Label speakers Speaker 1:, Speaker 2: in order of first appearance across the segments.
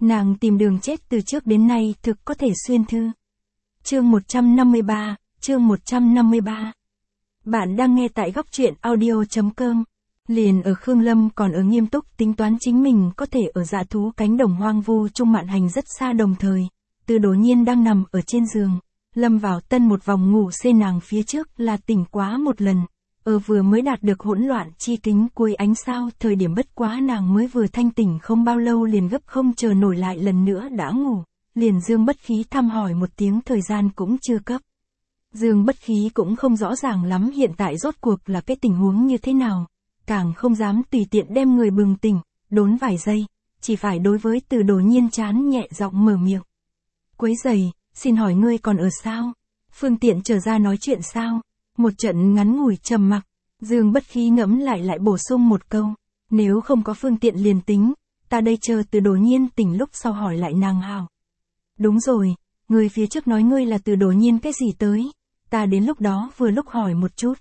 Speaker 1: Nàng tìm đường chết từ trước đến nay thực có thể xuyên thư. Chương 153, chương 153. Bạn đang nghe tại góc truyện audio.com. Liền ở Khương Lâm còn ở nghiêm túc tính toán chính mình có thể ở dã thú cánh đồng hoang vu trung mạn hành rất xa đồng thời. Từ Đỗ Nhiên đang nằm ở trên giường, lâm vào tân một vòng ngủ xê nàng phía trước là tỉnh quá một lần. Vừa mới đạt được hỗn loạn chi kính cuối ánh sao thời điểm bất quá nàng mới vừa thanh tỉnh không bao lâu liền gấp không chờ nổi lại lần nữa đã ngủ. Liền Dương Bất Khí thăm hỏi một tiếng thời gian cũng chưa cấp. Dương Bất Khí cũng không rõ ràng lắm hiện tại rốt cuộc là cái tình huống như thế nào. Càng không dám tùy tiện đem người bừng tỉnh, đốn vài giây, chỉ phải đối với Từ Đỗ Nhiên chán nhẹ giọng mở miệng. Quấy rầy, xin hỏi ngươi còn ở sao? Phương tiện trở ra nói chuyện sao? Một trận ngắn ngủi trầm mặc, Dương Bất Khí ngẫm lại bổ sung một câu. Nếu không có phương tiện liền tính, ta đây chờ Từ Đỗ Nhiên tỉnh lúc sau hỏi lại nàng hào. Đúng rồi, người phía trước nói ngươi là Từ Đỗ Nhiên cái gì tới? Ta đến lúc đó vừa lúc hỏi một chút.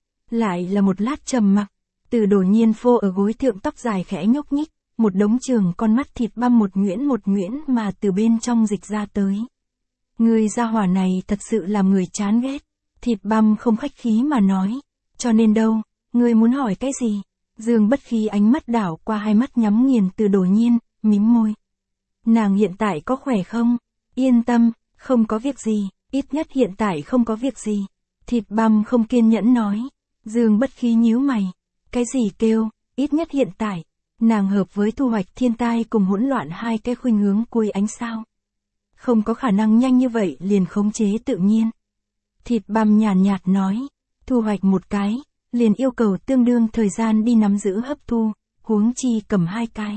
Speaker 1: Lại là một lát trầm mặc, Từ Đỗ Nhiên phô ở gối thượng tóc dài khẽ nhúc nhích, một đống trường con mắt thịt băm một nhuyễn mà từ bên trong dịch ra tới. Người gia hỏa này thật sự làm người chán ghét. Thịt băm không khách khí mà nói. Cho nên đâu, ngươi muốn hỏi cái gì? Dương Bất Khí ánh mắt đảo qua hai mắt nhắm nghiền Từ Đỗ Nhiên, mím môi. Nàng hiện tại có khỏe không? Yên tâm, không có việc gì, ít nhất hiện tại không có việc gì. Thịt băm không kiên nhẫn nói. Dương Bất Khí nhíu mày. Cái gì kêu, ít nhất hiện tại. Nàng hợp với thu hoạch thiên tai cùng hỗn loạn hai cái khuynh hướng cuối ánh sao. Không có khả năng nhanh như vậy liền khống chế tự nhiên. Thịt băm nhàn nhạt nói, thu hoạch một cái, liền yêu cầu tương đương thời gian đi nắm giữ hấp thu, huống chi cầm hai cái.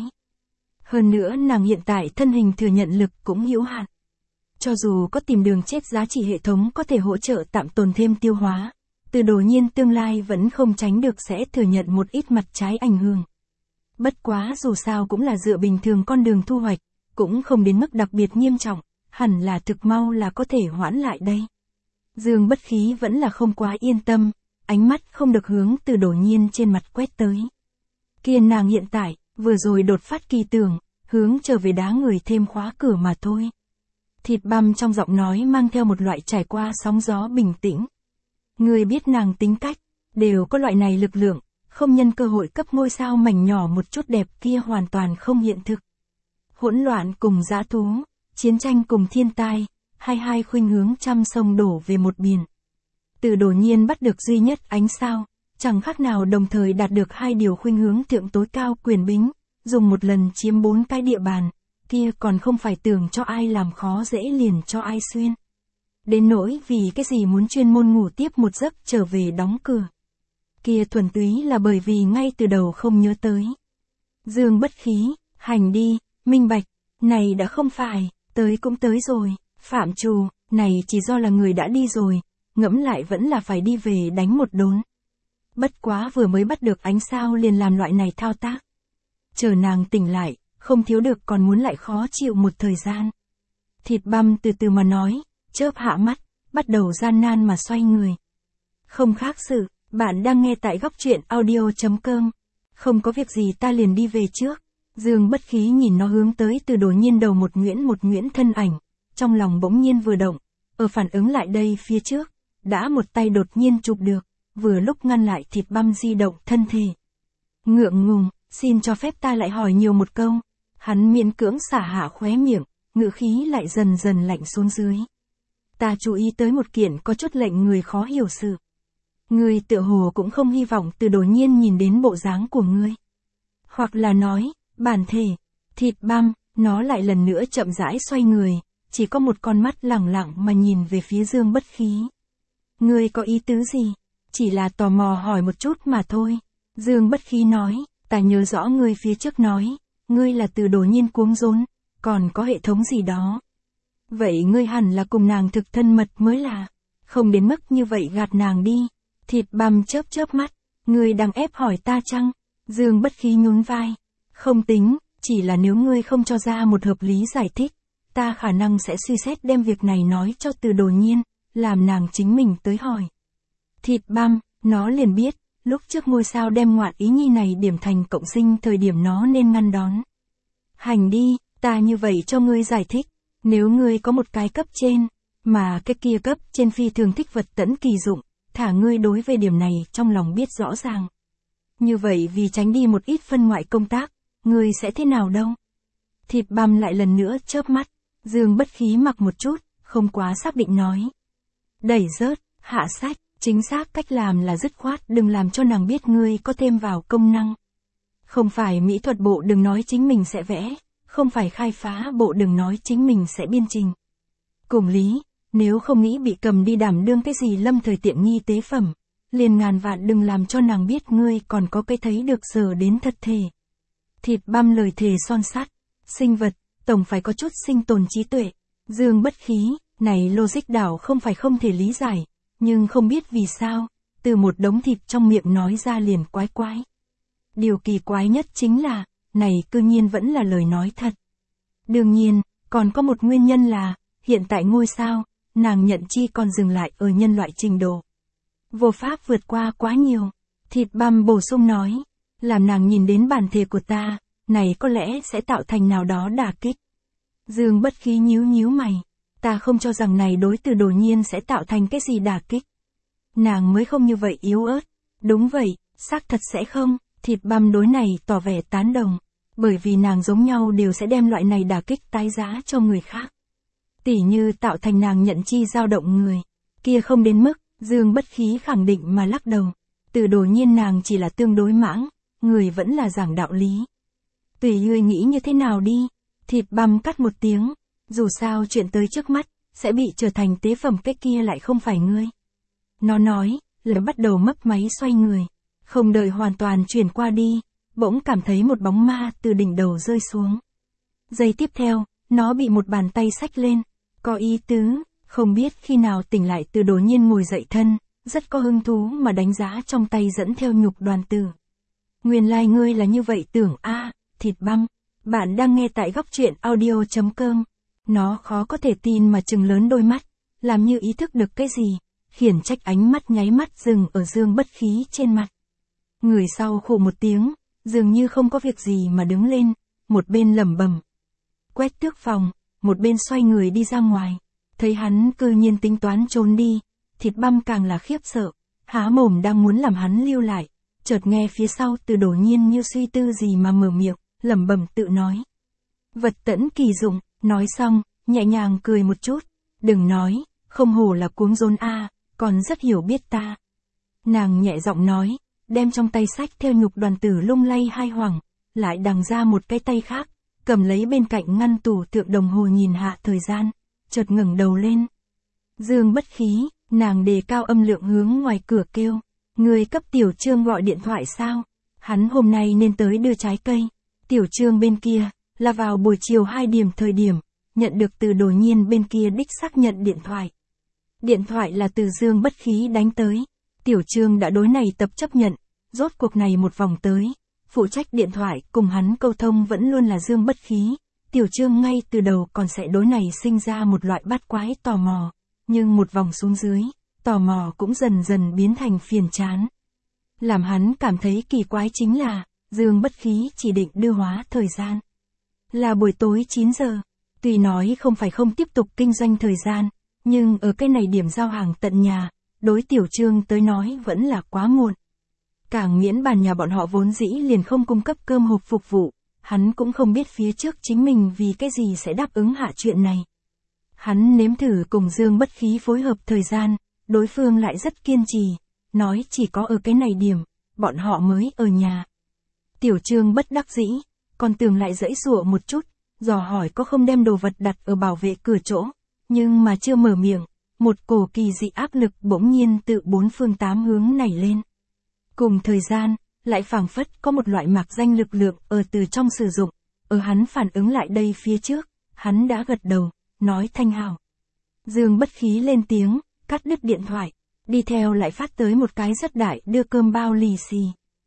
Speaker 1: Hơn nữa nàng hiện tại thân hình thừa nhận lực cũng hữu hạn. Cho dù có tìm đường chết giá trị hệ thống có thể hỗ trợ tạm tồn thêm tiêu hóa, Từ Đỗ Nhiên tương lai vẫn không tránh được sẽ thừa nhận một ít mặt trái ảnh hưởng. Bất quá dù sao cũng là dựa bình thường con đường thu hoạch, cũng không đến mức đặc biệt nghiêm trọng, hẳn là thực mau là có thể hoãn lại đây. Dương Bất Khí vẫn là không quá yên tâm, ánh mắt không được hướng Từ Đỗ Nhiên trên mặt quét tới. Kia nàng hiện tại, vừa rồi đột phát kỳ tưởng, hướng trở về đá người thêm khóa cửa mà thôi. Thịt băm trong giọng nói mang theo một loại trải qua sóng gió bình tĩnh. Người biết nàng tính cách, đều có loại này lực lượng, không nhân cơ hội cấp ngôi sao mảnh nhỏ một chút đẹp kia hoàn toàn không hiện thực. Hỗn loạn cùng dã thú, chiến tranh cùng thiên tai, hai khuynh hướng trăm sông đổ về một biển. Từ Đỗ Nhiên bắt được duy nhất ánh sao, chẳng khác nào đồng thời đạt được hai điều khuynh hướng thượng tối cao quyền bính, dùng một lần chiếm 4 cái địa bàn, kia còn không phải tưởng cho ai làm khó dễ liền cho ai xuyên. Đến nỗi vì cái gì muốn chuyên môn ngủ tiếp một giấc trở về đóng cửa. Kia thuần túy là bởi vì ngay từ đầu không nhớ tới. Dương Bất Khí, hành đi, minh bạch, này đã không phải, tới cũng tới rồi. Phạm trù, này chỉ do là người đã đi rồi, ngẫm lại vẫn là phải đi về đánh một đốn. Bất quá vừa mới bắt được ánh sao liền làm loại này thao tác. Chờ nàng tỉnh lại, không thiếu được còn muốn lại khó chịu một thời gian. Thịt băm từ từ mà nói, chớp hạ mắt, bắt đầu gian nan mà xoay người. Không khác sự, bạn đang nghe tại góc truyện audio.com. Không có việc gì ta liền đi về trước. Dương Bất Khí nhìn nó hướng tới Từ Đỗ Nhiên đầu một nhuyễn thân ảnh. Trong lòng bỗng nhiên vừa động, ở phản ứng lại đây phía trước, đã một tay đột nhiên chụp được, vừa lúc ngăn lại thịt băm di động thân thể. Ngượng ngùng, xin cho phép ta lại hỏi nhiều một câu. Hắn miễn cưỡng xả hạ khóe miệng, ngữ khí lại dần dần lạnh xuống dưới. Ta chú ý tới một kiện có chút lệnh người khó hiểu sự. Ngươi tựa hồ cũng không hy vọng Từ Đỗ Nhiên nhìn đến bộ dáng của ngươi. Hoặc là nói, bản thể, thịt băm, nó lại lần nữa chậm rãi xoay người. Chỉ có một con mắt lẳng lặng mà nhìn về phía Dương Bất Khí. Ngươi có ý tứ gì? Chỉ là tò mò hỏi một chút mà thôi. Dương Bất Khí nói, ta nhớ rõ ngươi phía trước nói, ngươi là Từ Đỗ Nhiên cuống rốn, còn có hệ thống gì đó. Vậy ngươi hẳn là cùng nàng thực thân mật mới là, không đến mức như vậy gạt nàng đi. Thịt băm chớp mắt, ngươi đang ép hỏi ta chăng? Dương Bất Khí nhún vai. Không tính, chỉ là nếu ngươi không cho ra một hợp lý giải thích. Ta khả năng sẽ suy xét đem việc này nói cho Từ Đỗ Nhiên, làm nàng chính mình tới hỏi. Thịt băm, nó liền biết, lúc trước ngôi sao đem ngoạn ý nhi này điểm thành cộng sinh thời điểm nó nên ngăn đón. Hành đi, Ta như vậy cho ngươi giải thích, nếu ngươi có một cái cấp trên, mà cái kia cấp trên phi thường thích vật tẫn kỳ dụng, thả ngươi đối về điểm này trong lòng biết rõ ràng. Như vậy vì tránh đi một ít phân ngoại công tác, ngươi sẽ thế nào đâu? Thịt băm lại lần nữa chớp mắt, Dương Bất Khí mặc một chút, không quá xác định nói. Đẩy rớt, hạ sách, chính xác cách làm là dứt khoát đừng làm cho nàng biết ngươi có thêm vào công năng. Không phải mỹ thuật bộ đừng nói chính mình sẽ vẽ, không phải khai phá bộ đừng nói chính mình sẽ biên trình. Cùng lý, nếu không nghĩ bị cầm đi đảm đương cái gì lâm thời tiện nghi tế phẩm, liền ngàn vạn đừng làm cho nàng biết ngươi còn có cái thấy được giờ đến thật thề. Thịt băm lời thề son sắt, sinh vật, tổng phải có chút sinh tồn trí tuệ. Dương Bất Khí, này logic đảo không phải không thể lý giải, nhưng không biết vì sao, từ một đống thịt trong miệng nói ra liền quái quái. Điều kỳ quái nhất chính là, này cư nhiên vẫn là lời nói thật. Đương nhiên, còn có một nguyên nhân là, hiện tại ngôi sao, nàng nhận chi còn dừng lại ở nhân loại trình độ. Vô pháp vượt qua quá nhiều. Thịt băm bổ sung nói, làm nàng nhìn đến bản thể của ta, này có lẽ sẽ tạo thành nào đó đả kích. Dương Bất Khí nhíu mày, ta không cho rằng này đối từ Đồ Nhiên sẽ tạo thành cái gì đả kích. Nàng mới không như vậy yếu ớt. Đúng vậy, xác thật sẽ không. Thịt băm đối này tỏ vẻ tán đồng, bởi vì nàng giống nhau đều sẽ đem loại này đả kích tái giá cho người khác. Tỉ như tạo thành nàng nhận chi dao động người, kia không đến mức, Dương Bất Khí khẳng định mà lắc đầu. Từ Đồ Nhiên nàng chỉ là tương đối mãng, người vẫn là giảng đạo lý. Tùy ngươi nghĩ như thế nào đi. Thịt băm cắt một tiếng, dù sao chuyện tới trước mắt, sẽ bị trở thành tế phẩm cái kia lại không phải ngươi. Nó nói, lại bắt đầu mấp máy xoay người. Không đợi hoàn toàn chuyển qua đi, bỗng cảm thấy một bóng ma từ đỉnh đầu rơi xuống. Giây tiếp theo, nó bị một bàn tay xách lên. Có ý tứ, không biết khi nào tỉnh lại Từ Đồ Nhiên ngồi dậy thân, rất có hứng thú mà đánh giá trong tay dẫn theo nhục đoàn tử. Nguyên lai ngươi là như vậy tưởng a. Thịt băm. Bạn đang nghe tại góc truyện audio.com. Nó khó có thể tin mà trừng lớn đôi mắt, làm như ý thức được cái gì, khiển trách ánh mắt nháy mắt dừng ở Dương Bất Khí trên mặt. Người sau khụ một tiếng, dường như không có việc gì mà đứng lên, một bên lẩm bẩm quét tước phòng, một bên xoay người đi ra ngoài. Thấy hắn cư nhiên tính toán trốn đi, thịt băm càng là khiếp sợ, há mồm đang muốn làm hắn lưu lại, chợt nghe phía sau Từ Đồ Nhiên như suy tư gì mà mở miệng, lẩm bẩm tự nói. Vật tẫn kỳ dụng, nói xong, nhẹ nhàng cười một chút, đừng nói, không hổ là cuống rôn a, còn rất hiểu biết ta. Nàng nhẹ giọng nói, đem trong tay sách theo nhục đoàn tử lung lay hai hoảng, lại đằng ra một cái tay khác, cầm lấy bên cạnh ngăn tủ tượng đồng hồ nhìn hạ thời gian, chợt ngẩng đầu lên. Dương Bất Khí, nàng đề cao âm lượng hướng ngoài cửa kêu, người cấp Tiểu Trương gọi điện thoại sao? Hắn hôm nay nên tới đưa trái cây. Tiểu Trương bên kia, là vào buổi chiều 2 điểm thời điểm, nhận được Từ Đồ Nhiên bên kia đích xác nhận điện thoại. Điện thoại là từ Dương Bất Khí đánh tới. Tiểu Trương đã đối này tập chấp nhận, rốt cuộc này một vòng tới. Phụ trách điện thoại cùng hắn câu thông vẫn luôn là Dương Bất Khí. Tiểu Trương ngay từ đầu còn sẽ đối này sinh ra một loại bát quái tò mò. Nhưng một vòng xuống dưới, tò mò cũng dần dần biến thành phiền chán. Làm hắn cảm thấy kỳ quái chính là, Dương Bất Khí chỉ định đưa hóa thời gian. Là buổi tối 9 giờ. Tuy nói không phải không tiếp tục kinh doanh thời gian, nhưng ở cái này điểm giao hàng tận nhà, đối Tiểu Trương tới nói vẫn là quá muộn. Càng miễn bàn nhà bọn họ vốn dĩ liền không cung cấp cơm hộp phục vụ, hắn cũng không biết phía trước chính mình vì cái gì sẽ đáp ứng hạ chuyện này. Hắn nếm thử cùng Dương Bất Khí phối hợp thời gian, đối phương lại rất kiên trì, nói chỉ có ở cái này điểm, bọn họ mới ở nhà. Tiểu Trương bất đắc dĩ, còn tưởng lại giãy giụa một chút, dò hỏi có không đem đồ vật đặt ở bảo vệ cửa chỗ, nhưng mà chưa mở miệng, một cổ kỳ dị áp lực bỗng nhiên tự bốn phương tám hướng nảy lên. Cùng thời gian, lại phảng phất có một loại mạc danh lực lượng ở từ trong sử dụng, ở hắn phản ứng lại đây phía trước, hắn đã gật đầu, nói thanh hào. Dương Bất Khí lên tiếng, cắt đứt điện thoại, đi theo lại phát tới một cái rất đại đưa cơm bao lì xì.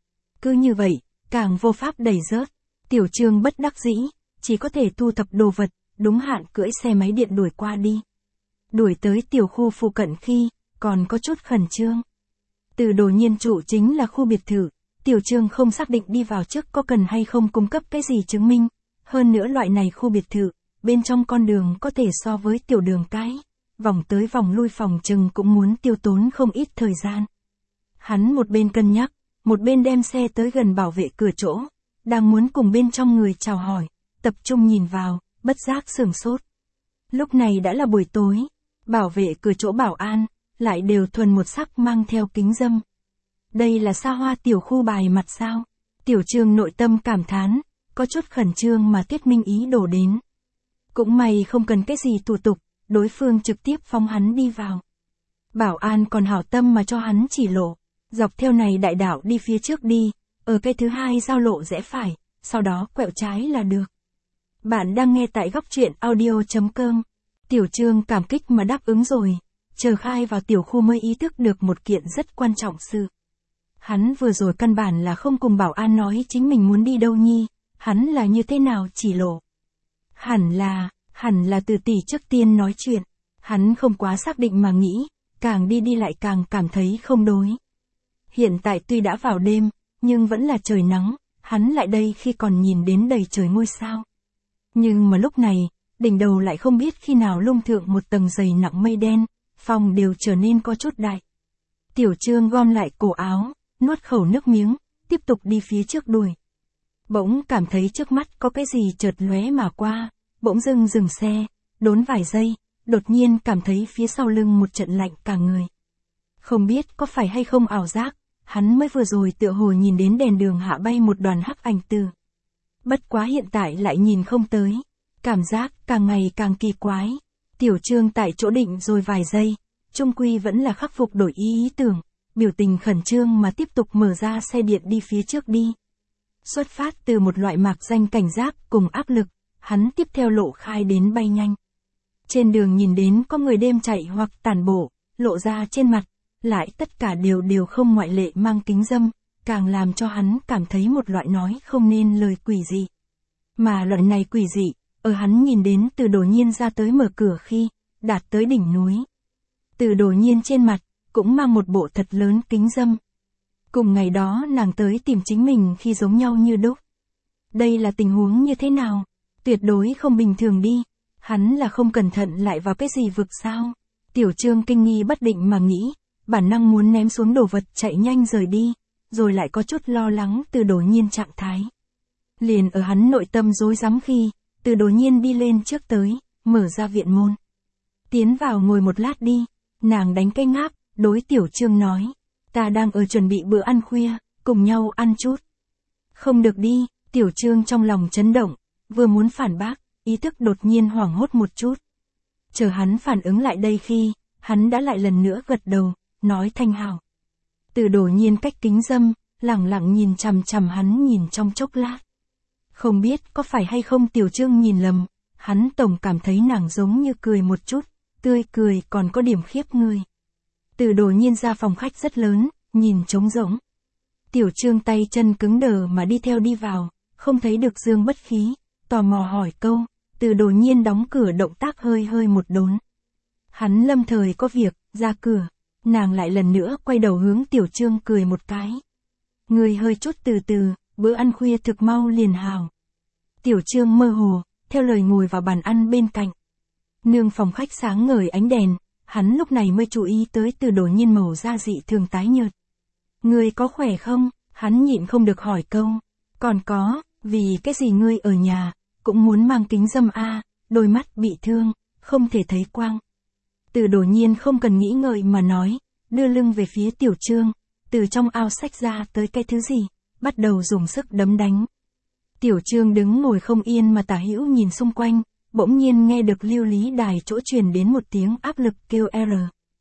Speaker 1: Cứ như vậy, càng vô pháp đẩy rớt, Tiểu Trương bất đắc dĩ, chỉ có thể thu thập đồ vật, đúng hạn cưỡi xe máy điện đuổi qua đi. Đuổi tới tiểu khu phụ cận khi, còn có chút khẩn trương. Từ Đồ Nhiên trụ chính là khu biệt thự, Tiểu Trương không xác định đi vào trước có cần hay không cung cấp cái gì chứng minh. Hơn nữa loại này khu biệt thự, bên trong con đường có thể so với tiểu đường cái, vòng tới vòng lui phòng chừng cũng muốn tiêu tốn không ít thời gian. Hắn một bên cân nhắc, một bên đem xe tới gần bảo vệ cửa chỗ, đang muốn cùng bên trong người chào hỏi, tập trung nhìn vào, bất giác sửng sốt. Lúc này đã là buổi tối, bảo vệ cửa chỗ bảo an, lại đều thuần một sắc mang theo kính râm. Đây là xa hoa tiểu khu bài mặt sao? Tiểu Trương nội tâm cảm thán, có chút khẩn trương mà Tiết Minh Ý đổ đến. Cũng may không cần cái gì thủ tục, đối phương trực tiếp phóng hắn đi vào. Bảo an còn hảo tâm mà cho hắn chỉ lộ, dọc theo này đại đạo đi phía trước đi, ở cái thứ hai giao lộ rẽ phải, sau đó quẹo trái là được. Bạn đang nghe tại góc truyện audio.com. Tiểu Trương cảm kích mà đáp ứng rồi, chờ khai vào tiểu khu mới ý thức được một kiện rất quan trọng sự. Hắn vừa rồi căn bản là không cùng bảo an nói chính mình muốn đi đâu nhi, hắn là như thế nào chỉ lộ. Hẳn là từ tỷ trước tiên nói chuyện, hắn không quá xác định mà nghĩ, càng đi lại càng cảm thấy không đối. Hiện tại tuy đã vào đêm, nhưng vẫn là trời nắng, hắn lại đây khi còn nhìn đến đầy trời ngôi sao. Nhưng mà lúc này, đỉnh đầu lại không biết khi nào lung thượng một tầng dày nặng mây đen, phòng đều trở nên có chút đại. Tiểu Trương gom lại cổ áo, nuốt khẩu nước miếng, tiếp tục đi phía trước đuổi. Bỗng cảm thấy trước mắt có cái gì chợt lóe mà qua, bỗng dưng dừng xe, đốn vài giây, đột nhiên cảm thấy phía sau lưng một trận lạnh cả người. Không biết có phải hay không ảo giác, hắn mới vừa rồi tựa hồ nhìn đến đèn đường hạ bay một đoàn hắc ảnh từ. Bất quá hiện tại lại nhìn không tới, cảm giác càng ngày càng kỳ quái. Tiểu Trương tại chỗ định rồi vài giây, chung quy vẫn là khắc phục đổi ý tưởng, biểu tình khẩn trương mà tiếp tục mở ra xe điện đi phía trước đi. Xuất phát từ một loại mạc danh cảnh giác cùng áp lực, hắn tiếp theo lộ khai đến bay nhanh. Trên đường nhìn đến có người đêm chạy hoặc tản bộ, lộ ra trên mặt, lại tất cả đều không ngoại lệ mang kính râm, càng làm cho hắn cảm thấy một loại nói không nên lời quỷ dị. Mà loại này quỷ dị, ở hắn nhìn đến Từ Đồ Nhiên ra tới mở cửa khi, đạt tới đỉnh núi. Từ Đồ Nhiên trên mặt, cũng mang một bộ thật lớn kính râm. Cùng ngày đó nàng tới tìm chính mình khi giống nhau như đúc. Đây là tình huống như thế nào? Tuyệt đối không bình thường đi. Hắn là không cẩn thận lại vào cái gì vực sao? Tiểu Trương kinh nghi bất định mà nghĩ, bản năng muốn ném xuống đồ vật chạy nhanh rời đi, rồi lại có chút lo lắng Từ Đồ Nhiên trạng thái. Liền ở hắn nội tâm rối rắm khi, Từ Đồ Nhiên đi lên trước tới, mở ra viện môn. Tiến vào ngồi một lát đi, nàng đánh cái ngáp, đối Tiểu Trương nói, ta đang ở chuẩn bị bữa ăn khuya, cùng nhau ăn chút. Không được đi, Tiểu Trương trong lòng chấn động, vừa muốn phản bác, ý thức đột nhiên hoảng hốt một chút. Chờ hắn phản ứng lại đây khi, hắn đã lại lần nữa gật đầu, nói thanh hào. Từ Đồ Nhiên cách kính râm, lẳng lặng nhìn chằm chằm hắn nhìn trong chốc lát. Không biết có phải hay không Tiểu Trương nhìn lầm, hắn tổng cảm thấy nàng giống như cười một chút, tươi cười còn có điểm khiếp người. Từ Đồ Nhiên ra phòng khách rất lớn, nhìn trống rỗng. Tiểu Trương tay chân cứng đờ mà đi theo đi vào, không thấy được Dương Bất Khí, tò mò hỏi câu, Từ Đồ Nhiên đóng cửa động tác hơi một đốn. Hắn lâm thời có việc, ra cửa, nàng lại lần nữa quay đầu hướng Tiểu Trương cười một cái. Người hơi chút từ từ, bữa ăn khuya thực mau liền hào. Tiểu Trương mơ hồ, theo lời ngồi vào bàn ăn bên cạnh. Nương phòng khách sáng ngời ánh đèn, hắn lúc này mới chú ý tới Từ Đồ Nhiên màu da dị thường tái nhợt. Ngươi có khỏe không? Hắn nhịn không được hỏi câu. Còn có, vì cái gì ngươi ở nhà, cũng muốn mang kính râm a, đôi mắt bị thương, không thể thấy quang. Từ Đồ Nhiên không cần nghĩ ngợi mà nói, đưa lưng về phía Tiểu Trương, từ trong ao xách ra tới cái thứ gì, bắt đầu dùng sức đấm đánh. Tiểu Trương đứng ngồi không yên mà tả hữu nhìn xung quanh, bỗng nhiên nghe được lưu lý đài chỗ truyền đến một tiếng áp lực kêu R.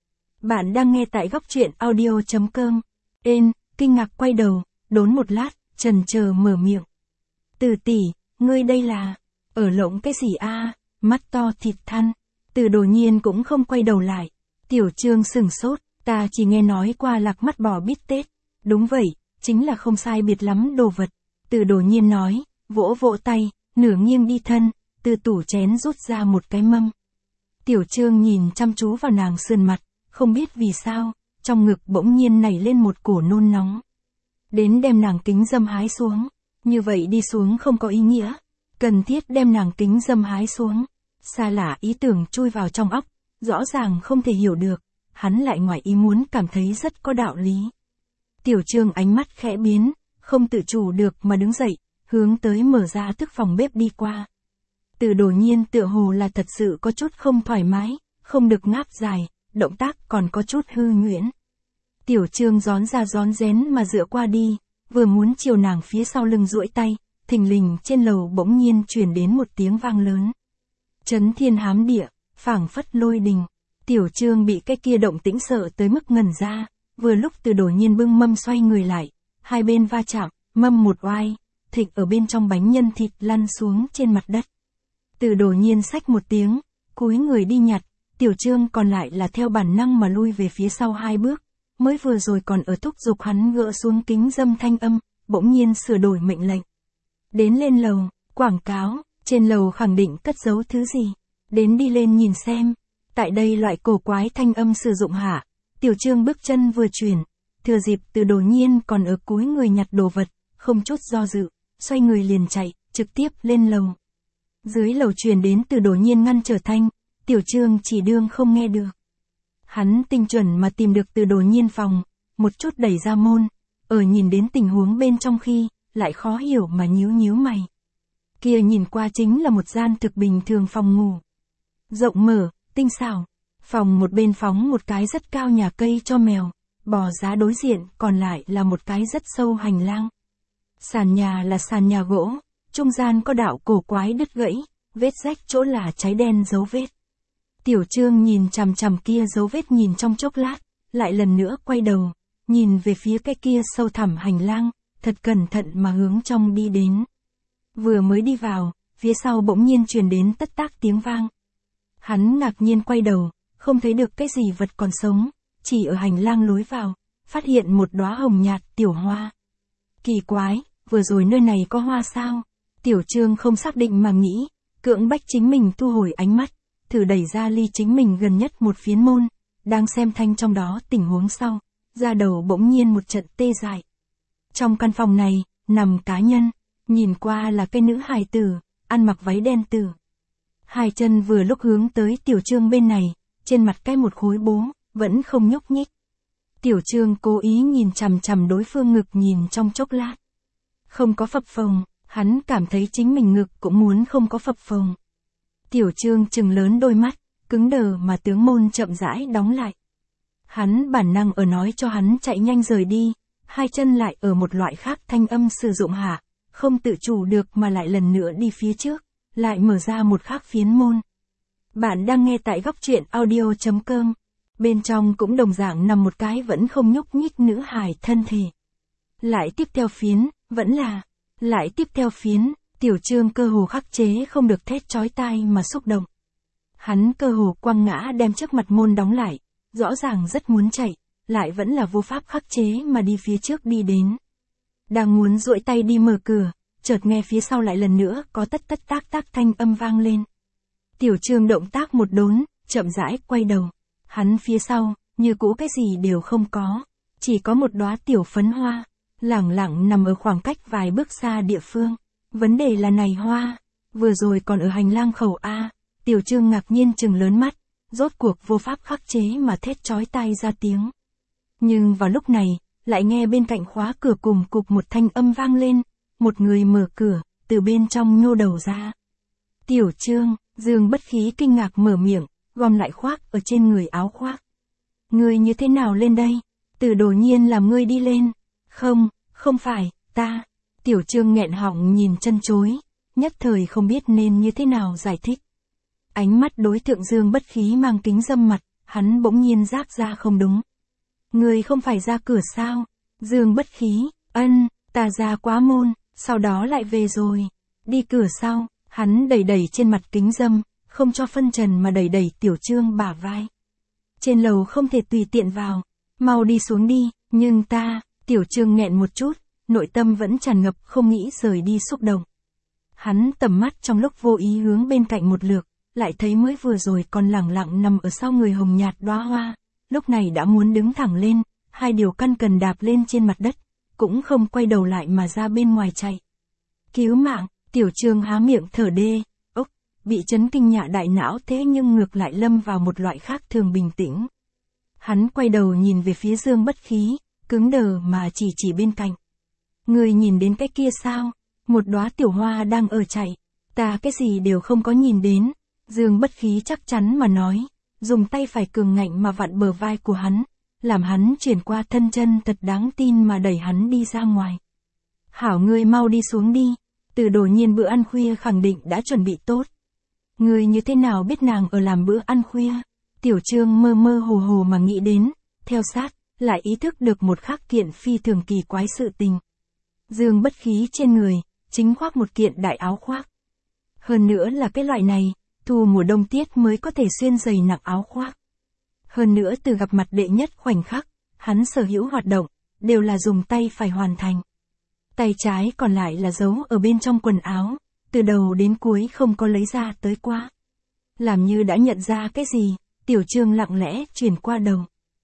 Speaker 1: Bạn đang nghe tại góc truyện audio.com. Kinh ngạc quay đầu, đốn một lát, chần chờ mở miệng. Từ tỷ, ngươi đây là, ở lộng cái gì a? Mắt to thịt than. Từ Đồ Nhiên cũng không quay đầu lại. Tiểu Trương sừng sốt, ta chỉ nghe nói qua lạc mắt bò bít tết. Đúng vậy, chính là không sai biệt lắm đồ vật. Từ Đồ Nhiên nói, vỗ tay, nửa nghiêng đi thân, từ tủ chén rút ra một cái mâm. Tiểu Trương nhìn chăm chú vào nàng sườn mặt, không biết vì sao, trong ngực bỗng nhiên nảy lên một cổ nôn nóng. Đến đem nàng kính râm hái xuống, như vậy đi xuống không có ý nghĩa. cần thiết đem nàng kính dâm hái xuống. Xa lạ ý tưởng chui vào trong óc, rõ ràng không thể hiểu được, hắn lại ngoài ý muốn cảm thấy rất có đạo lý. Tiểu Trương ánh mắt khẽ biến, không tự chủ được mà đứng dậy, hướng tới mở ra thức phòng bếp đi qua. Từ Đồ Nhiên tựa hồ là thật sự có chút không thoải mái, không được ngáp dài, động tác còn có chút hư nhuyễn. Tiểu Trương rón ra rón rén mà dựa qua đi, vừa muốn chiều nàng phía sau lưng duỗi tay, thình lình trên lầu bỗng nhiên truyền đến một tiếng vang lớn. Chấn thiên hám địa, phảng phất lôi đình. Tiểu Trương bị cái kia động tĩnh sợ tới mức ngẩn ra, vừa lúc Từ Đồ Nhiên bưng mâm xoay người lại, hai bên va chạm, mâm một oai, thịt ở bên trong bánh nhân thịt lăn xuống trên mặt đất. Từ Đồ Nhiên xách một tiếng, cúi người đi nhặt, Tiểu Trương còn lại là theo bản năng mà lui về phía sau hai bước, mới vừa rồi còn ở thúc giục hắn gỡ xuống kính dâm thanh âm, bỗng nhiên sửa đổi mệnh lệnh. Đến lên lầu, quảng cáo, trên lầu khẳng định cất giấu thứ gì, đến đi lên nhìn xem. Tại đây loại cổ quái thanh âm sử dụng hả? Tiểu Trương bước chân vừa chuyển, thừa dịp Từ Đồ Nhiên còn ở cúi người nhặt đồ vật, không chút do dự, xoay người liền chạy, trực tiếp lên lầu. Dưới lầu truyền đến Từ Đồ Nhiên ngăn trở thanh, Tiểu Trương chỉ đương không nghe được. Hắn tinh chuẩn mà tìm được Từ Đồ Nhiên phòng, một chút đẩy ra môn, ở nhìn đến tình huống bên trong khi, lại khó hiểu mà nhíu nhíu mày. Kia nhìn qua chính là một gian thực bình thường phòng ngủ. Rộng mở, tinh xảo, phòng một bên phóng một cái rất cao nhà cây cho mèo, bò giá đối diện còn lại là một cái rất sâu hành lang. Sàn nhà là sàn nhà gỗ, trung gian có đạo cổ quái đứt gãy, vết rách chỗ là cháy đen dấu vết. Tiểu Trương nhìn chằm chằm kia dấu vết nhìn trong chốc lát, lại lần nữa quay đầu, nhìn về phía cái kia sâu thẳm hành lang, thật cẩn thận mà hướng trong đi đến. Vừa mới đi vào, phía sau bỗng nhiên truyền đến tất tác tiếng vang. Hắn ngạc nhiên quay đầu, không thấy được cái gì vật còn sống, chỉ ở hành lang lối vào, phát hiện một đóa hồng nhạt tiểu hoa. Kỳ quái, vừa rồi nơi này có hoa sao? Tiểu Trương không xác định mà nghĩ, cưỡng bách chính mình thu hồi ánh mắt, thử đẩy ra ly chính mình gần nhất một phiến môn, đang xem thanh trong đó tình huống sau, da đầu bỗng nhiên một trận tê dại. Trong căn phòng này, nằm cá nhân, nhìn qua là cái nữ hài tử, ăn mặc váy đen tử. Hai chân vừa lúc hướng tới Tiểu Trương bên này, trên mặt cái một khối bố, vẫn không nhúc nhích. Tiểu Trương cố ý nhìn chằm chằm đối phương ngực nhìn trong chốc lát. Không có phập phồng, hắn cảm thấy chính mình ngực cũng muốn không có phập phồng. Tiểu Trương trừng lớn đôi mắt, cứng đờ mà tướng môn chậm rãi đóng lại. Hắn bản năng ở nói cho hắn chạy nhanh rời đi, hai chân lại ở một loại khác thanh âm sử dụng hạ, không tự chủ được mà lại lần nữa đi phía trước, lại mở ra một khác phiến môn. Bạn đang nghe tại góc truyện audio.com, bên trong cũng đồng dạng nằm một cái vẫn không nhúc nhích nữ hài thân thể. Lại tiếp theo phiến, lại tiếp theo phiến, Tiểu Trương cơ hồ khắc chế không được thét chói tai mà xúc động. Hắn cơ hồ quăng ngã đem trước mặt môn đóng lại, rõ ràng rất muốn chạy, lại vẫn là vô pháp khắc chế mà đi phía trước đi đến. Đang muốn duỗi tay đi mở cửa, chợt nghe phía sau lại lần nữa có tất tất tác tác thanh âm vang lên. Tiểu Trương động tác một đốn, chậm rãi quay đầu. Hắn phía sau, như cũ cái gì đều không có, chỉ có một đóa tiểu phấn hoa, lẳng lặng nằm ở khoảng cách vài bước xa địa phương. Vấn đề là này hoa, vừa rồi còn ở hành lang khẩu A, Tiểu Trương ngạc nhiên trừng lớn mắt, rốt cuộc vô pháp khắc chế mà thét chói tai ra tiếng. Nhưng vào lúc này, lại nghe bên cạnh khóa cửa cùng cục một thanh âm vang lên, một người mở cửa, từ bên trong nhô đầu ra. Tiểu Trương, Dương Bất Khí kinh ngạc mở miệng, gom lại khoác ở trên người áo khoác. Ngươi như thế nào lên đây? Từ Đồ Nhiên làm ngươi đi lên. Không phải, ta. Tiểu Trương nghẹn họng nhìn chân chối, nhất thời không biết nên như thế nào giải thích. Ánh mắt đối tượng Dương Bất Khí mang kính dâm mặt, hắn bỗng nhiên giác ra không đúng. Ngươi không phải ra cửa sao? Dương Bất Khí, ta ra quá môn, sau đó lại về rồi. Đi cửa sau, hắn đẩy đẩy trên mặt kính dâm, không cho phân trần mà đẩy đẩy Tiểu Trương bả vai. Trên lầu không thể tùy tiện vào, mau đi xuống đi, nhưng ta, Tiểu Trương nghẹn một chút, nội tâm vẫn tràn ngập không nghĩ rời đi xúc động. Hắn tầm mắt trong lúc vô ý hướng bên cạnh một lượt, lại thấy mới vừa rồi còn lẳng lặng nằm ở sau người hồng nhạt đóa hoa, lúc này đã muốn đứng thẳng lên, hai điều căn cần đạp lên trên mặt đất, cũng không quay đầu lại mà ra bên ngoài chạy. Cứu mạng, Tiểu Trương há miệng thở đê, ốc, bị chấn kinh nhạ đại não thế nhưng ngược lại lâm vào một loại khác thường bình tĩnh. Hắn quay đầu nhìn về phía Dương Bất Khí, cứng đờ mà chỉ bên cạnh. Người nhìn đến cái kia sao? Một đóa tiểu hoa đang ở chạy. Ta cái gì đều không có nhìn đến. Dương Bất Khí chắc chắn mà nói, dùng tay phải cường ngạnh mà vặn bờ vai của hắn, làm hắn chuyển qua thân chân thật đáng tin mà đẩy hắn đi ra ngoài. Hảo ngươi mau đi xuống đi, Từ Đồ Nhiên bữa ăn khuya khẳng định đã chuẩn bị tốt. Ngươi như thế nào biết nàng ở làm bữa ăn khuya? Tiểu Trương mơ mơ hồ hồ mà nghĩ đến, theo sát, lại ý thức được một khắc kiện phi thường kỳ quái sự tình. Dương Bất Khí trên người, chính khoác một kiện đại áo khoác. Hơn nữa là cái loại này, thu mùa đông tiết mới có thể xuyên dày nặng áo khoác. Hơn nữa từ gặp mặt đệ nhất khoảnh khắc, hắn sở hữu hoạt động, đều là dùng tay phải hoàn thành. Tay trái còn lại là giấu ở bên trong quần áo, từ đầu đến cuối không có lấy ra tới qua. Làm như đã nhận ra cái gì, Tiểu Trương lặng lẽ chuyển qua đầu.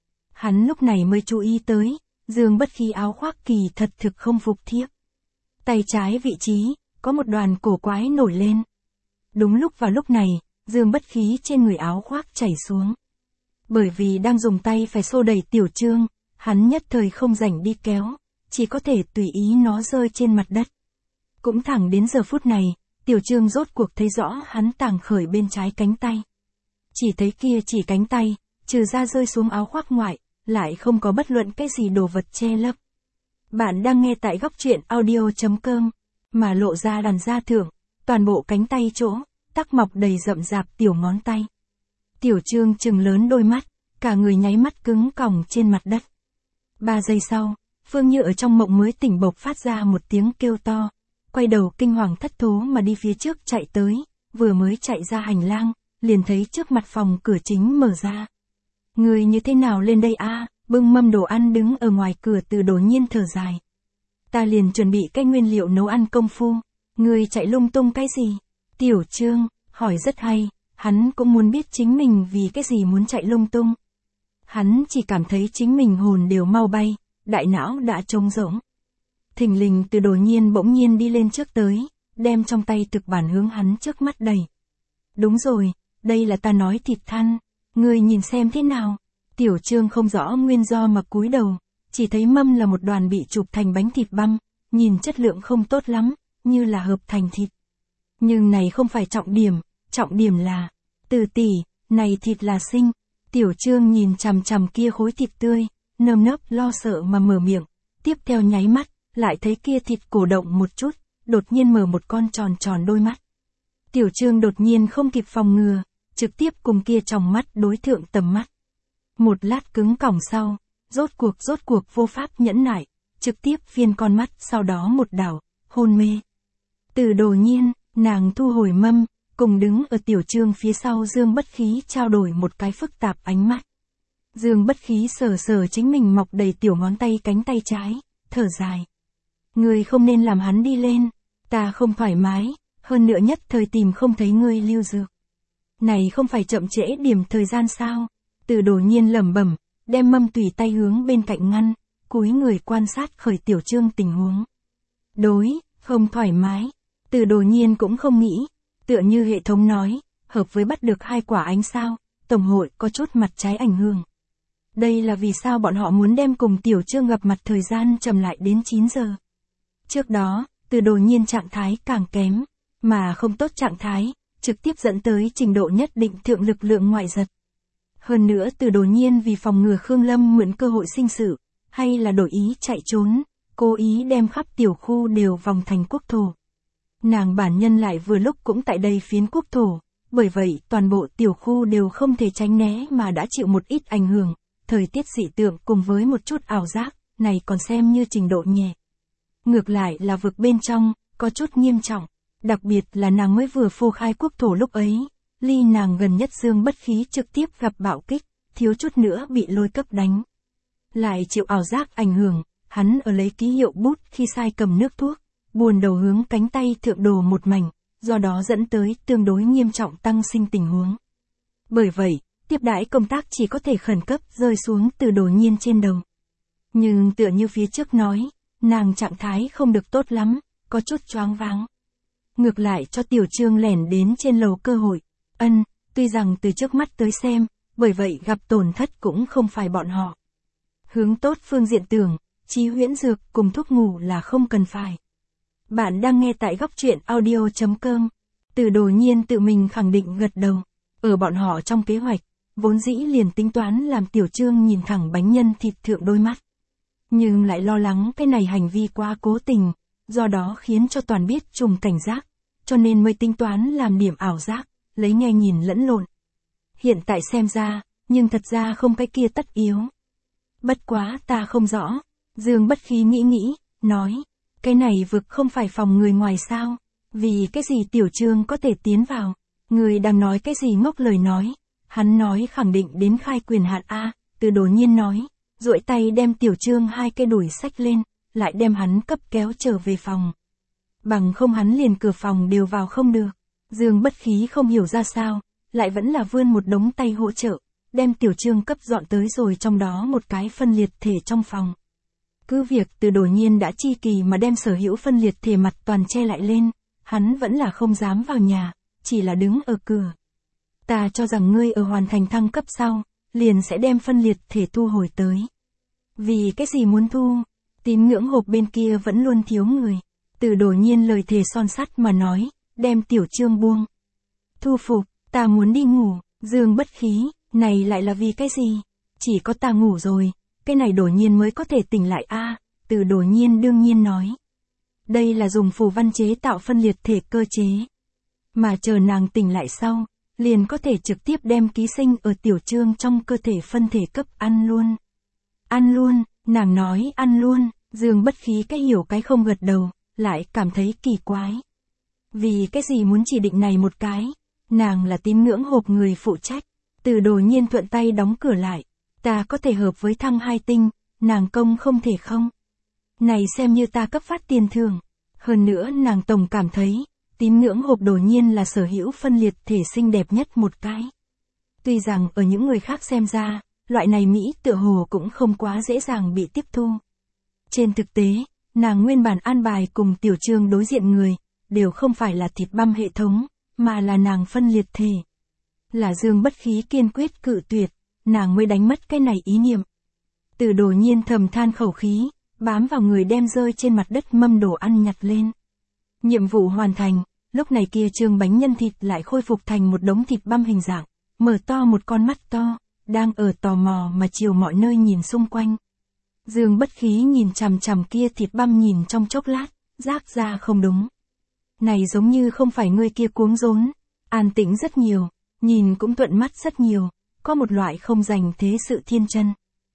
Speaker 1: Hắn lúc này mới chú ý tới, Dương Bất Khí áo khoác kỳ thật thực không phục thiếp. Tay trái vị trí, có một đoàn cổ quái nổi lên. Đúng vào lúc này, Dương Bất Khí trên người áo khoác chảy xuống. Bởi vì đang dùng tay phải xô đẩy Tiểu Trương, hắn nhất thời không rảnh đi kéo, chỉ có thể tùy ý nó rơi trên mặt đất. Cũng thẳng đến giờ phút này, Tiểu Trương rốt cuộc thấy rõ hắn tàng khởi bên trái cánh tay. Chỉ thấy kia chỉ cánh tay, trừ ra rơi xuống áo khoác ngoại, lại không có bất luận cái gì đồ vật che lấp. Bạn đang nghe tại góc truyện audio.com, mà lộ ra đàn da thượng, toàn bộ cánh tay chỗ, tắc mọc đầy rậm rạp tiểu ngón tay. Tiểu Trương trừng lớn đôi mắt, cả người nháy mắt cứng còng trên mặt đất. 3 giây sau, Phương Như ở trong mộng mới tỉnh bộc phát ra một tiếng kêu to, quay đầu kinh hoàng thất thố mà đi phía trước chạy tới, vừa mới chạy ra hành lang, liền thấy trước mặt phòng cửa chính mở ra. Người như thế nào lên đây a? Bưng mâm đồ ăn đứng ở ngoài cửa Từ Đồ Nhiên thở dài. Ta liền chuẩn bị cái nguyên liệu nấu ăn công phu, người chạy lung tung cái gì? Tiểu Trương, hỏi rất hay, hắn cũng muốn biết chính mình vì cái gì muốn chạy lung tung. Hắn chỉ cảm thấy chính mình hồn đều mau bay, đại não đã trống rỗng. Thình lình Từ Đồ Nhiên bỗng nhiên đi lên trước tới, đem trong tay thực bản hướng hắn trước mắt đẩy. Đúng rồi, đây là ta nói thịt than, ngươi nhìn xem thế nào. Tiểu Trương không rõ nguyên do mà cúi đầu, chỉ thấy mâm là một đoàn bị chụp thành bánh thịt băm, nhìn chất lượng không tốt lắm, như là hợp thành thịt. Nhưng này không phải trọng điểm là, Từ tỷ, này thịt là sinh. Tiểu Trương nhìn chằm chằm kia khối thịt tươi, nơm nớp lo sợ mà mở miệng, tiếp theo nháy mắt, lại thấy kia thịt cổ động một chút, đột nhiên mở một con tròn đôi mắt. Tiểu Trương đột nhiên không kịp phòng ngừa, trực tiếp cùng kia tròng mắt đối thượng tầm mắt. Một lát cứng cỏng sau, rốt cuộc vô pháp nhẫn nại, trực tiếp phiên con mắt sau đó một đảo, hôn mê. Từ Đồ Nhiên, nàng thu hồi mâm, cùng đứng ở Tiểu Trương phía sau Dương Bất Khí trao đổi một cái phức tạp ánh mắt. Dương Bất Khí sờ chính mình mọc đầy tiểu ngón tay cánh tay trái, thở dài. Ngươi không nên làm hắn đi lên, ta không thoải mái, hơn nữa nhất thời tìm không thấy ngươi lưu dược. Này không phải chậm trễ điểm thời gian sao? Từ Đồ Nhiên lẩm bẩm, đem mâm tùy tay hướng bên cạnh ngăn, cúi người quan sát khởi Tiểu Trương tình huống. Không thoải mái. Từ Đồ Nhiên cũng không nghĩ, tựa như hệ thống nói, hợp với bắt được 2 quả ánh sao, tổng hội có chút mặt trái ảnh hưởng. Đây là vì sao bọn họ muốn đem cùng Tiểu Trương gặp mặt thời gian chậm lại đến 9 giờ. Trước đó, Từ Đồ Nhiên trạng thái càng kém, mà không tốt trạng thái, trực tiếp dẫn tới trình độ nhất định thượng lực lượng ngoại giật. Hơn nữa Từ Đồ Nhiên vì phòng ngừa Khương Lâm mượn cơ hội sinh sự, hay là đổi ý chạy trốn, cố ý đem khắp tiểu khu đều vòng thành quốc thổ. Nàng bản nhân lại vừa lúc cũng tại đây phiến quốc thổ, bởi vậy toàn bộ tiểu khu đều không thể tránh né mà đã chịu một ít ảnh hưởng, thời tiết dị tượng cùng với một chút ảo giác, này còn xem như trình độ nhẹ. Ngược lại là vực bên trong, có chút nghiêm trọng, đặc biệt là nàng mới vừa phô khai quốc thổ lúc ấy, ly nàng gần nhất Dương Bất Khí trực tiếp gặp bạo kích, thiếu chút nữa bị lôi cấp đánh. Lại chịu ảo giác ảnh hưởng, hắn ở lấy ký hiệu bút khi sai cầm nước thuốc, buồn đầu hướng cánh tay thượng đồ một mảnh, do đó dẫn tới tương đối nghiêm trọng tăng sinh tình huống. Bởi vậy, tiếp đãi công tác chỉ có thể khẩn cấp rơi xuống Từ Đồ Nhiên trên đầu. Nhưng tựa như phía trước nói, nàng trạng thái không được tốt lắm, có chút choáng váng. ngược lại cho Tiểu Trương lẻn đến trên lầu cơ hội. Tuy rằng từ trước mắt tới xem, bởi vậy gặp tổn thất cũng không phải bọn họ. Hướng tốt phương diện tưởng, Chí Huyễn Dược cùng thuốc ngủ là không cần phải. Bạn đang nghe tại góc truyện audio.com. Từ Đồ Nhiên tự mình khẳng định gật đầu. Ở bọn họ trong kế hoạch, vốn dĩ liền tính toán làm Tiểu Trương nhìn thẳng bánh nhân thịt thượng đôi mắt. Nhưng lại lo lắng cái này hành vi quá cố tình, do đó khiến cho toàn biết trùng cảnh giác, cho nên mới tính toán làm điểm ảo giác, lấy nghe nhìn lẫn lộn. Hiện tại xem ra, nhưng thật ra không cái kia tất yếu. Bất quá ta không rõ, Dương Bất Khí nghĩ, nói, cái này vực không phải phòng người ngoài sao, vì cái gì Tiểu Trương có thể tiến vào, người đang nói cái gì ngốc lời nói, hắn nói khẳng định đến khai quyền hạn A, Từ Đồ Nhiên nói, duỗi tay đem Tiểu Trương hai cái đùi xách lên, lại đem hắn cấp kéo trở về phòng. Bằng không hắn liền cửa phòng đều vào không được. Dương Bất Khí không hiểu ra sao, lại vẫn là vươn một đống tay hỗ trợ, đem Tiểu Trương cấp dọn tới rồi trong đó một cái phân liệt thể trong phòng. Cứ việc Từ Đồ Nhiên đã chi kỳ mà đem sở hữu phân liệt thể mặt toàn che lại lên, hắn vẫn là không dám vào nhà, chỉ là đứng ở cửa. Ta cho rằng ngươi ở hoàn thành thăng cấp sau, liền sẽ đem phân liệt thể thu hồi tới. Vì cái gì muốn thu? Tín ngưỡng hộp bên kia vẫn luôn thiếu người. Từ Đồ Nhiên lời thề son sắt mà nói, đem Tiểu Trương buông. Thu phục, ta muốn đi ngủ. Dương Bất Khí, này lại là vì cái gì? Chỉ có ta ngủ rồi, cái này Đồ Nhiên mới có thể tỉnh lại a. Từ Đồ Nhiên đương nhiên nói. Đây là dùng phù văn chế tạo phân liệt thể cơ chế. Mà chờ nàng tỉnh lại sau, liền có thể trực tiếp đem ký sinh ở Tiểu Trương trong cơ thể phân thể cấp ăn luôn. Ăn luôn, nàng nói ăn luôn, Dương Bất Khí cái hiểu cái không gật đầu, lại cảm thấy kỳ quái. Vì cái gì muốn chỉ định này một cái, nàng là tín ngưỡng hộp người phụ trách. Từ Đồ Nhiên thuận tay đóng cửa lại, ta có thể hợp với thăng 2 tinh, nàng công không thể không. Này xem như ta cấp phát tiền thưởng. Hơn nữa nàng tổng cảm thấy, tín ngưỡng hộp Đồ Nhiên là sở hữu phân liệt thể xinh đẹp nhất một cái. Tuy rằng ở những người khác xem ra, loại này Mỹ tựa hồ cũng không quá dễ dàng bị tiếp thu. Trên thực tế, nàng nguyên bản an bài cùng Tiểu Trương đối diện người, đều không phải là thịt băm hệ thống, mà là nàng phân liệt thể. Là Dương Bất Khí kiên quyết cự tuyệt, nàng mới đánh mất cái này ý niệm. Từ Đồ Nhiên thầm than khẩu khí, bám vào người đem rơi trên mặt đất mâm đồ ăn nhặt lên. Nhiệm vụ hoàn thành, lúc này kia Trương bánh nhân thịt lại khôi phục thành một đống thịt băm hình dạng, mở to một con mắt to, đang ở tò mò mà chiều mọi nơi nhìn xung quanh. Dương Bất Khí nhìn chằm chằm kia thịt băm nhìn trong chốc lát, giác ra không đúng. Này giống như không phải người kia cuống rốn, an tĩnh rất nhiều, nhìn cũng thuận mắt rất nhiều, có một loại không dành thế sự thiên chân.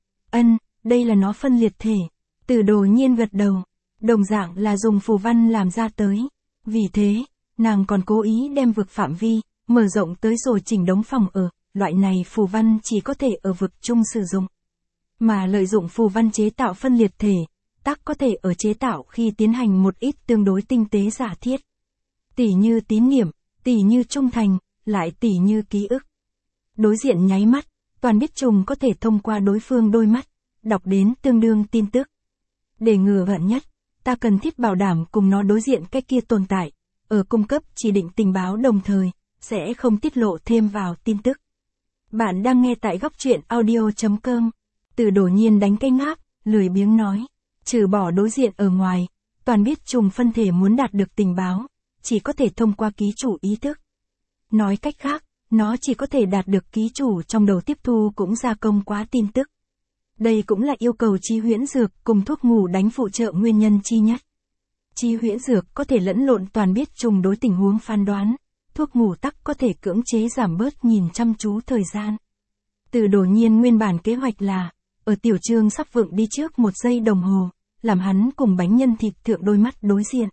Speaker 1: Đây là nó phân liệt thể. Từ Đồ Nhiên gật đầu, đồng dạng là dùng phù văn làm ra tới. Vì thế, nàng còn cố ý đem vực phạm vi, mở rộng tới rồi chỉnh đống phòng ở, loại này phù văn chỉ có thể ở vực chung sử dụng. Mà lợi dụng phù văn chế tạo phân liệt thể, tắc có thể ở chế tạo khi tiến hành một ít tương đối tinh tế giả thiết. Tỉ như tín niệm, tỉ như trung thành, lại tỉ như ký ức. Đối diện nháy mắt, toàn biết trùng có thể thông qua đối phương đôi mắt, đọc đến tương đương tin tức. Để ngừa vạn nhất, ta cần thiết bảo đảm cùng nó đối diện cái kia tồn tại, ở cung cấp chỉ định tình báo đồng thời, sẽ không tiết lộ thêm vào tin tức. Bạn đang nghe tại góc truyện audio.com. Từ Đồ Nhiên đánh cái ngáp, lười biếng nói, trừ bỏ đối diện ở ngoài, toàn biết trùng phân thể muốn đạt được tình báo, chỉ có thể thông qua ký chủ ý thức. Nói cách khác, nó chỉ có thể đạt được ký chủ trong đầu tiếp thu cũng gia công quá tin tức. Đây cũng là yêu cầu Chí Huyễn Dược cùng thuốc ngủ đánh phụ trợ nguyên nhân chi nhất. Chí Huyễn Dược có thể lẫn lộn toàn biết trùng đối tình huống phán đoán, thuốc ngủ tắc có thể cưỡng chế giảm bớt nhìn chăm chú thời gian. Từ Đồ Nhiên nguyên bản kế hoạch là, ở Tiểu Trương sắp vượng đi trước 1 giây đồng hồ, làm hắn cùng bánh nhân thịt thượng đôi mắt đối diện.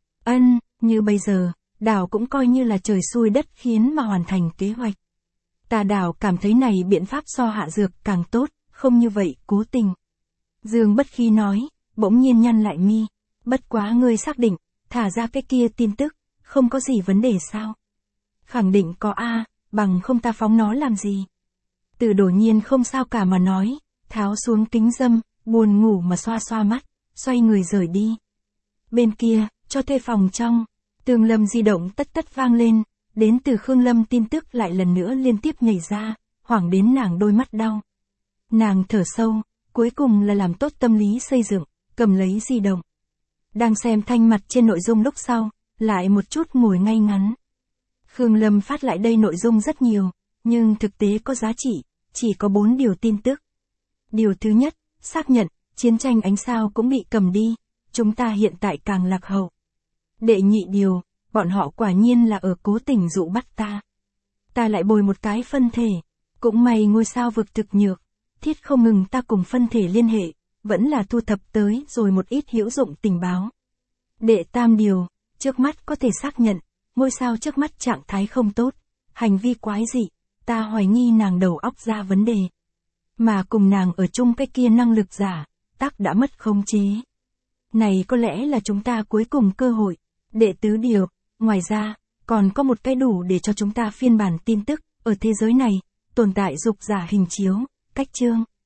Speaker 1: Như bây giờ, đảo cũng coi như là trời xui đất khiến mà hoàn thành kế hoạch. Ta đảo cảm thấy này biện pháp so hạ dược càng tốt, không như vậy cố tình. Dương Bất Khí nói, bỗng nhiên nhăn lại mi, bất quá ngươi xác định, thả ra cái kia tin tức, không có gì vấn đề sao? Khẳng định có a, bằng không ta phóng nó làm gì? Từ Đồ Nhiên không sao cả mà nói, tháo xuống kính dâm, buồn ngủ mà xoa xoa mắt, xoay người rời đi. Bên kia, cho thuê phòng trong, Tường Lâm di động tất tất vang lên, đến từ Khương Lâm tin tức lại lần nữa liên tiếp nhảy ra, hoảng đến nàng đôi mắt đau. Nàng thở sâu, cuối cùng là làm tốt tâm lý xây dựng, cầm lấy di động. Đang xem thanh mặt trên nội dung lúc sau, lại một chút ngồi ngay ngắn. Khương Lâm phát lại đây nội dung rất nhiều, nhưng thực tế có giá trị, chỉ có 4 điều tin tức. Điều thứ nhất, xác nhận, chiến tranh ánh sao cũng bị cầm đi, chúng ta hiện tại càng lạc hậu. Đệ nhị điều, bọn họ quả nhiên là ở cố tình dụ bắt ta. Ta lại bồi một cái phân thể, cũng may ngôi sao vực thực nhược, thiết không ngừng ta cùng phân thể liên hệ, vẫn là thu thập tới rồi một ít hữu dụng tình báo. Đệ tam điều, trước mắt có thể xác nhận, ngôi sao trước mắt trạng thái không tốt, hành vi quái dị, ta hoài nghi nàng đầu óc ra vấn đề. Mà cùng nàng ở chung cái kia năng lực giả, tác đã mất khống chế. Này có lẽ là chúng ta cuối cùng cơ hội. Đệ tứ điều, ngoài ra, còn có một cái đủ để cho chúng ta phiên bản tin tức, ở thế giới này, tồn tại dục giả hình chiếu, cách chương.